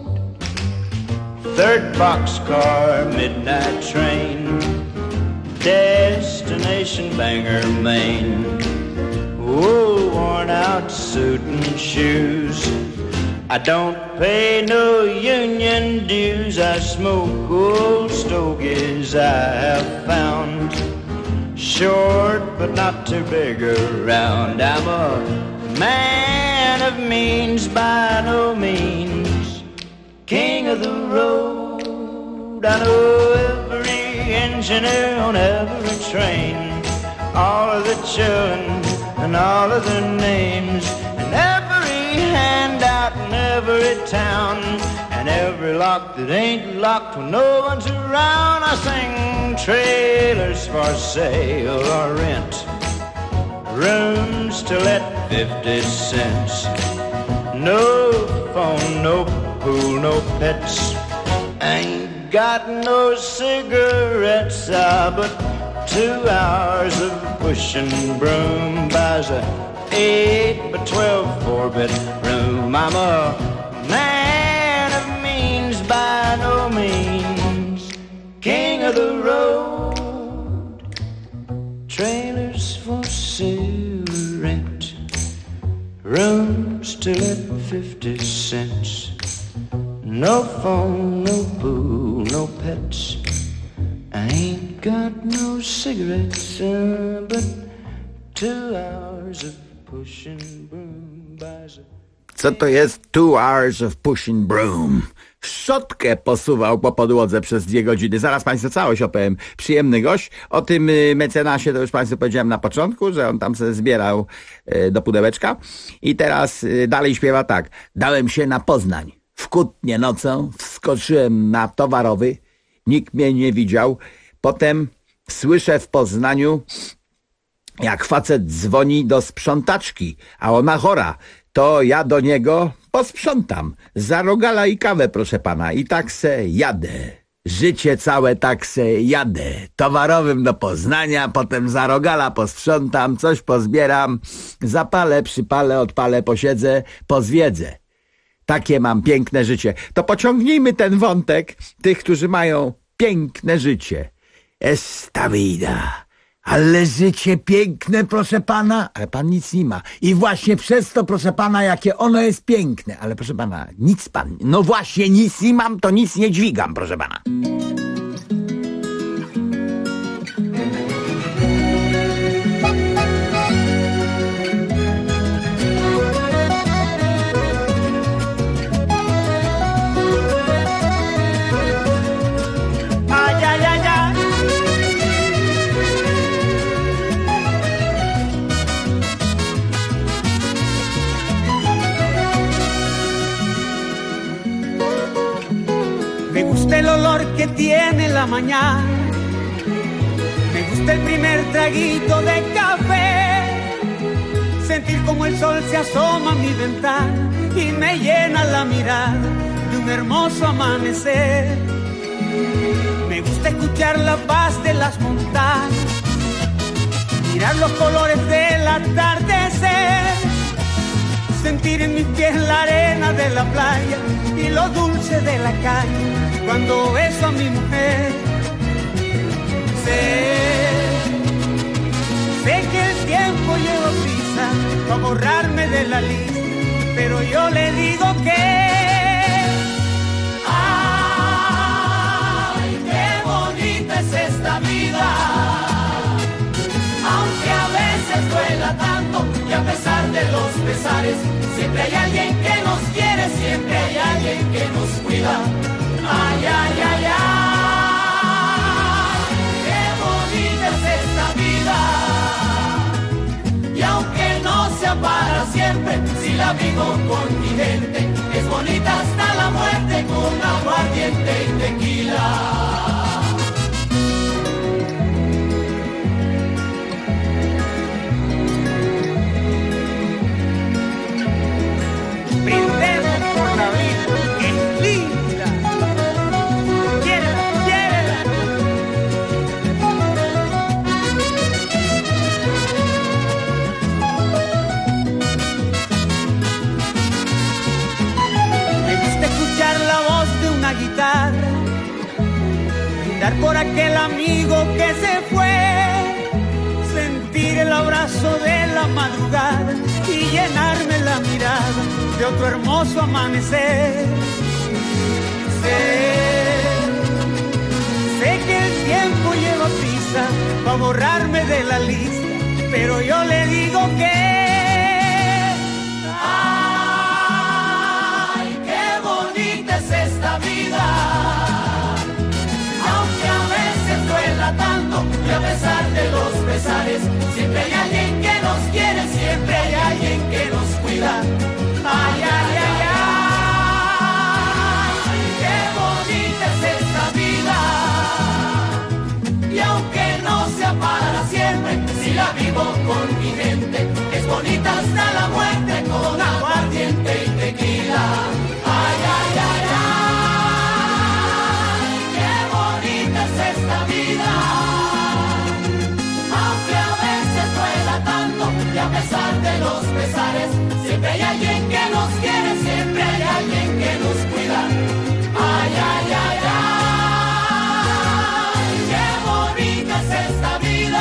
Third boxcar, midnight train, destination Bangor, Maine. Wool worn out suit and shoes. I don't pay no union dues. I smoke old stogies I have found. Short but not too big around. I'm a man of means by no means. King of the road. I know every engineer on every train. All of the children and all of their names. And every handout in every town. And every lock that ain't locked when no one's around. I sing trailers for sale or rent. Rooms to let 50 cents. No phone, no pool, no pets. Ain't got no cigarettes, but 2 hours of pushing broom buys a 8 by 12 4-bedroom. I'm a man of means by no means. King of the road. Trailers for sale or rent. Rooms to let 50 cents. No phone, no pool, no pets. I ain't got no cigarettes, but 2 hours of pushing broom buys a... Co to jest 2 hours of pushing broom? Szczotkę posuwał po podłodze przez 2 godziny. Zaraz Państwu całość opowiem. Przyjemny gość. O tym mecenasie to już Państwu powiedziałem na początku, że on tam sobie zbierał do pudełeczka. I teraz dalej śpiewa tak. Dałem się na Poznań. W Kutnie nocą wskoczyłem na towarowy. Nikt mnie nie widział. Potem słyszę w Poznaniu, jak facet dzwoni do sprzątaczki, a ona chora. To ja do niego posprzątam. Za rogala i kawę, proszę pana. I tak se jadę. Życie całe tak se jadę. Towarowym do Poznania, potem za rogala posprzątam, coś pozbieram, zapalę, przypalę, odpalę, posiedzę, pozwiedzę. Takie mam piękne życie. To pociągnijmy ten wątek tych, którzy mają piękne życie. Esta vida. Ale życie piękne, proszę pana, ale pan nic nie ma. I właśnie przez to, proszę pana, jakie ono jest piękne. Ale proszę pana, nic pan, no właśnie nic nie mam, to nic nie dźwigam, proszę pana. Me gusta el olor que tiene la mañana, me gusta el primer traguito de café, sentir como el sol se asoma a mi ventana y me llena la mirada de un hermoso amanecer. Me gusta escuchar la paz de las montañas, mirar los colores del atardecer, sentir en mis pies la arena de la playa y lo dulce de la calle cuando beso a mi mujer. Sé que el tiempo lleva prisa para borrarme de la lista, pero yo le digo que ay, qué bonita es esta vida, aunque a veces duela tanto y a pesar de los pesares, siempre hay alguien que nos quiere, siempre hay alguien que nos cuida. Ay, ay, ay, ay, qué bonita es esta vida, y aunque no sea para siempre, si la vivo con mi gente, es bonita hasta la muerte con aguardiente y tequila. brindemos por la vida, que es linda. Quiérela, quiérela. Me gusta escuchar la voz de una guitarra, brindar por aquel amigo que se fue, sentir el abrazo de la madrugada y llenarme la mirada de otro hermoso amanecer. Sé que el tiempo lleva prisa para borrarme de la lista, pero yo le digo que ay, qué bonita es esta vida, aunque a veces duela tanto y a pesar de los pesares, siempre hay alguien que nos quiere, siempre hay alguien que nos cuida. Ay, ay, ay, ay, qué bonita es esta vida, y aunque no sea para siempre, si la vivo con mi gente, es bonita hasta la muerte con aguardiente y tequila. Ay, ay, ay, ay, qué bonita es esta vida, aunque a veces duela tanto y a pesar de los pesares, siempre hay alguien que nos quiere, siempre hay alguien que nos cuida. Ay, ay, ay, ay, qué bonita es esta vida,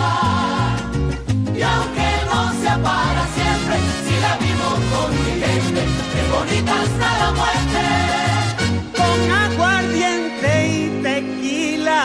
y aunque no sea para siempre, si la vivo con mi gente, es bonita hasta la muerte con aguardiente y tequila.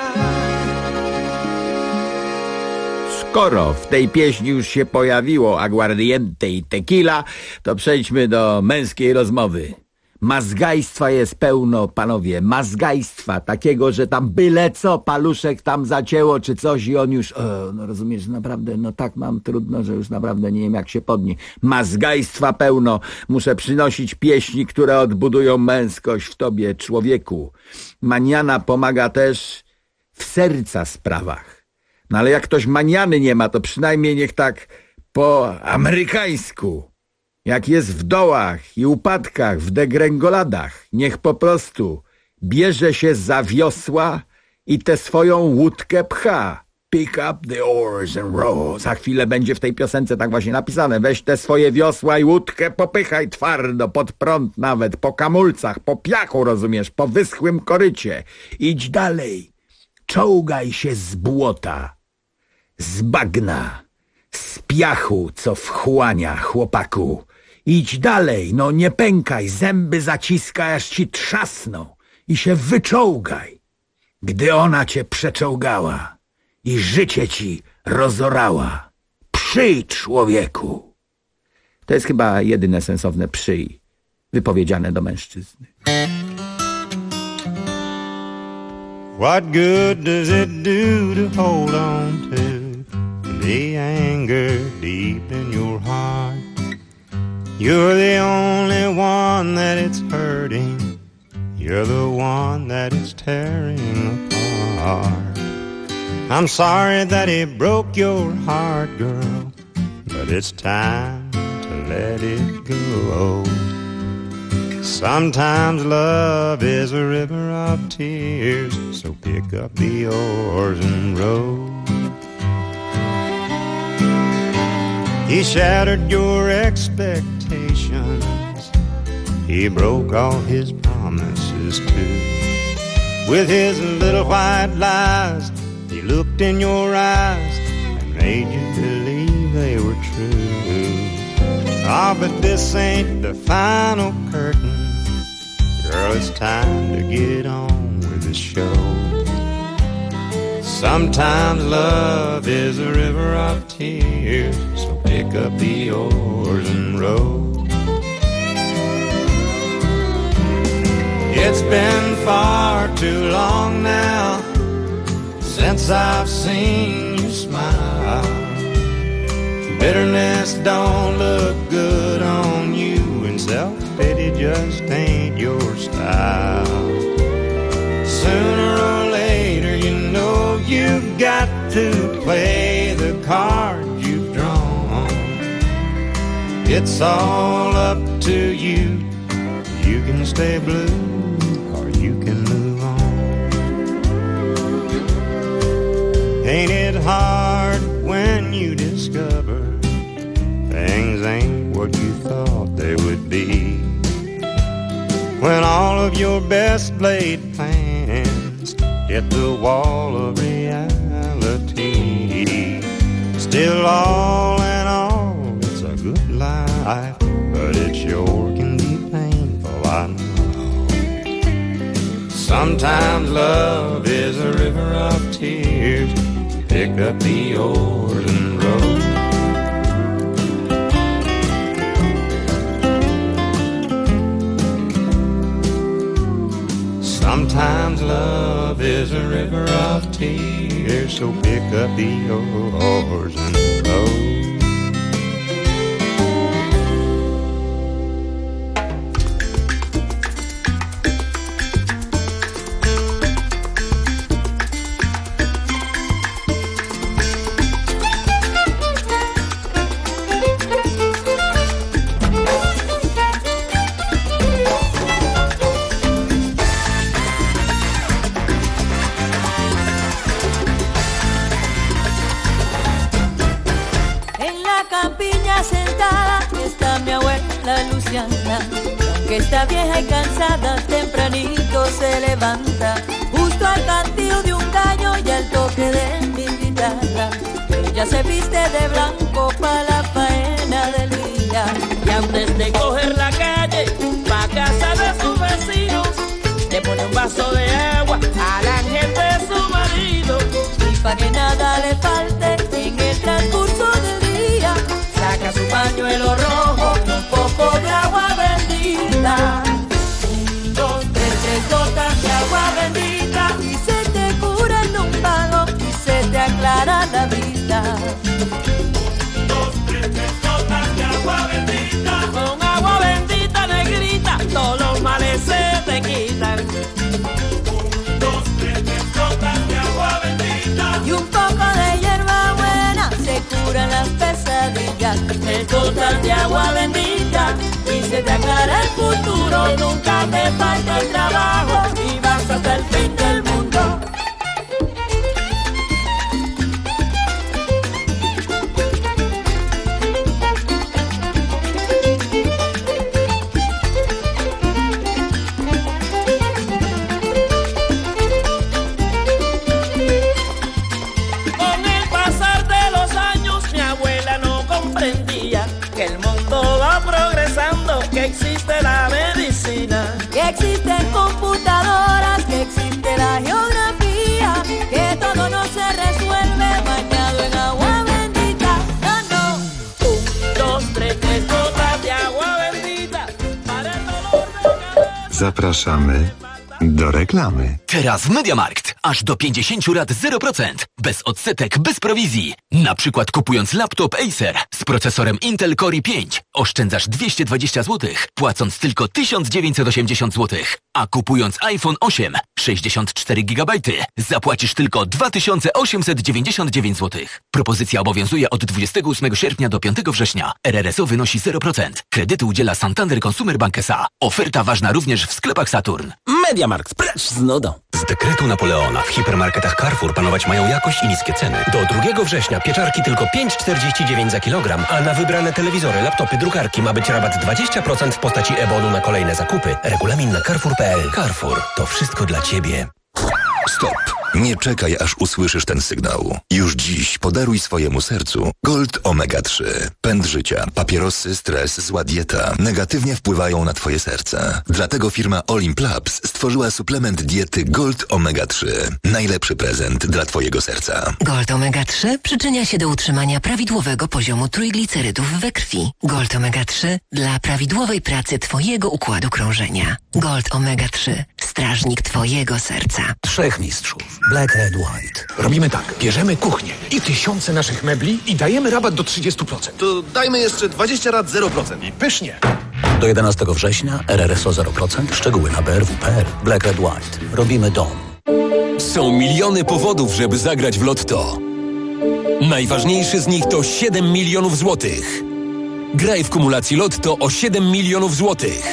Skoro w tej pieśni już się pojawiło aguardiente i tequila, to przejdźmy do męskiej rozmowy. Mazgajstwa jest pełno, panowie, mazgajstwa, takiego, że tam byle co, paluszek tam zacięło czy coś i on już, no rozumiesz, naprawdę, no tak mam trudno, że już naprawdę nie wiem jak się podnieść. Mazgajstwa pełno, muszę przynosić pieśni, które odbudują męskość w tobie, człowieku. Maniana pomaga też w serca sprawach. No ale jak ktoś maniany nie ma, to przynajmniej niech tak po amerykańsku. Jak jest w dołach i upadkach, w degręgoladach, niech po prostu bierze się za wiosła i tę swoją łódkę pcha. Pick up the oars and row. Za chwilę będzie w tej piosence tak właśnie napisane. Weź te swoje wiosła i łódkę popychaj twardo, pod prąd nawet, po kamulcach, po piachu, rozumiesz, po wyschłym korycie. Idź dalej. Czołgaj się z błota, z bagna, z piachu, co wchłania, chłopaku. Idź dalej, no nie pękaj, zęby zaciskaj, aż ci trzasną i się wyczołgaj. Gdy ona cię przeczołgała i życie ci rozorała, przyj, człowieku. To jest chyba jedyne sensowne przyj, wypowiedziane do mężczyzny. What good does it do to hold on to the anger deep in your heart? You're the only one that it's hurting. You're the one that it's tearing apart. I'm sorry that it broke your heart, girl, but it's time to let it go. Sometimes love is a river of tears, so pick up the oars and row. He shattered your expectations, he broke all his promises too. With his little white lies, he looked in your eyes and made you believe they were true. Ah, but this ain't the final curtain. Girl, it's time to get on with the show. Sometimes love is a river of tears, so pick up the oars and row. It's been far too long now since I've seen you smile. Bitterness don't look good on you, and self-pity just ain't your style. Sooner or later, you know you've got to play the cards you've drawn. It's all up to you. You can stay blue or you can move on. Ain't it hard when you discover things ain't what you thought they would be? When all of your best laid plans hit the wall of reality. Still, all in all, it's a good life, but it sure can be painful, I know. Sometimes love is a river of tears. Pick up the oars and row. Sometimes love is a river of tears, so pick up the oars and row. Aunque está vieja y cansada, tempranito se levanta, justo al cantillo de un gallo y al toque de mi guitarra. Ella se viste de blanco para la faena del día, Y antes de coger la calle pa' casa de sus vecinos, le pone un vaso de agua al ángel de su marido. y pa' que nada le falte en el transcurso del día, Saca su pañuelo rojo y un poco de agua bendita. 1, 2, 3, 3 gotas de agua bendita, y se te cura el lumbago y se te aclara la vida. 2, 3, 3 gotas de agua bendita. Con agua bendita, negrita, todos los males se te quitan. 1, 2, 3, 3 gotas de agua bendita. Y un poco de hierba buena se curan las pesadillas. 3 gotas de agua bendita y se te aclara el futuro. Nunca te falta el trabajo y vas hasta el fin del mundo. Con el pasar de los años mi abuela no comprendía que el mundo va progresando, que existe la medicina, que existen computadoras, que existe la geografía, que todo no se resuelve bañado en agua bendita. No, no. 1, 2, 3, 3 gotas de agua bendita para el dolor de cabeza. Zapraszamy do reklamy. Teraz w MediaMarkt. Aż do 50 lat 0%. Bez odsetek, bez prowizji. Na przykład kupując laptop Acer z procesorem Intel Core i5 oszczędzasz 220 zł, płacąc tylko 1980 zł. A kupując iPhone 8 64 GB zapłacisz tylko 2899 zł. Propozycja obowiązuje od 28 sierpnia do 5 września. RRSO wynosi 0%. Kredyty udziela Santander Consumer Bank S.A. Oferta ważna również w sklepach Saturn. MediaMarkt, precz z nudą. Z dekretu Napoleona w hipermarketach Carrefour panować mają jakość jakość i niskie ceny. Do 2 września pieczarki tylko 5,49 za kilogram, a na wybrane telewizory, laptopy, drukarki ma być rabat 20% w postaci e-bonu na kolejne zakupy. Regulamin na Carrefour.pl. Carrefour. To wszystko dla Ciebie. Stop. Nie czekaj, aż usłyszysz ten sygnał. Już dziś podaruj swojemu sercu Gold Omega 3. Pęd życia, papierosy, stres, zła dieta negatywnie wpływają na twoje serce. Dlatego firma Olimplabs stworzyła suplement diety Gold Omega 3. Najlepszy prezent dla twojego serca. Gold Omega 3 przyczynia się do utrzymania prawidłowego poziomu trójglicerydów we krwi. Gold Omega 3 dla prawidłowej pracy twojego układu krążenia. Gold Omega 3. Strażnik twojego serca. 3 mistrzów. Black, Red, White. Robimy tak. Bierzemy kuchnię i tysiące naszych mebli i dajemy rabat do 30%. To dajmy jeszcze 20 rat 0%. I pysznie. Do 11 września RRSO 0%. Szczegóły na brw.pl. Black, Red, White. Robimy dom. Są miliony powodów, żeby zagrać w Lotto. Najważniejszy z nich to 7 milionów złotych. Graj w kumulacji Lotto o 7 milionów złotych.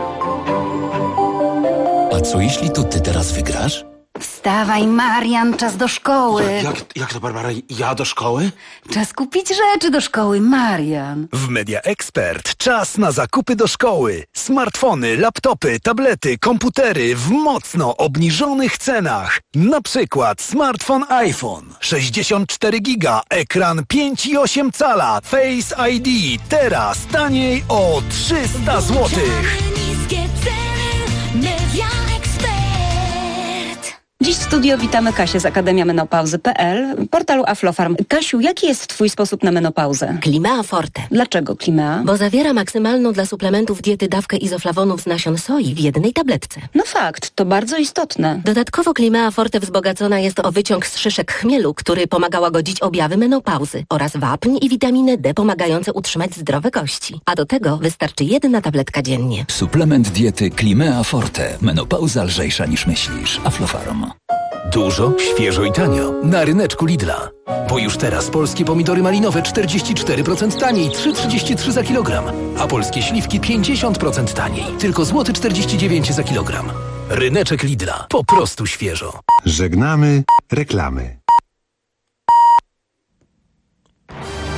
A co jeśli to ty teraz wygrasz? Wstawaj, Marian, czas do szkoły. Jak to, Barbara? Ja do szkoły? Czas kupić rzeczy do szkoły, Marian. W Media Expert czas na zakupy do szkoły. Smartfony, laptopy, tablety, komputery w mocno obniżonych cenach. Na przykład smartfon iPhone 64 giga, ekran 5,8 cala, Face ID. Teraz taniej o 300 zł. Dziś w studio witamy Kasię z Akademia Menopauzy.pl, portalu Aflofarm. Kasiu, jaki jest twój sposób na menopauzę? Climea Forte. Dlaczego Climea? Bo zawiera maksymalną dla suplementów diety dawkę izoflawonów z nasion soi w jednej tabletce. No fakt, to bardzo istotne. Dodatkowo Climea Forte wzbogacona jest o wyciąg z szyszek chmielu, który pomaga łagodzić objawy menopauzy, oraz wapń i witaminę D pomagające utrzymać zdrowe kości. A do tego wystarczy 1 tabletka dziennie. Suplement diety Climea Forte. Menopauza lżejsza niż myślisz. Aflofarm. Dużo, świeżo i tanio. Na ryneczku Lidla. Bo już teraz polskie pomidory malinowe 44% taniej, 3,33 za kilogram. A polskie śliwki 50% taniej, tylko złoty 49 za kilogram. Ryneczek Lidla. Po prostu świeżo. Żegnamy reklamy.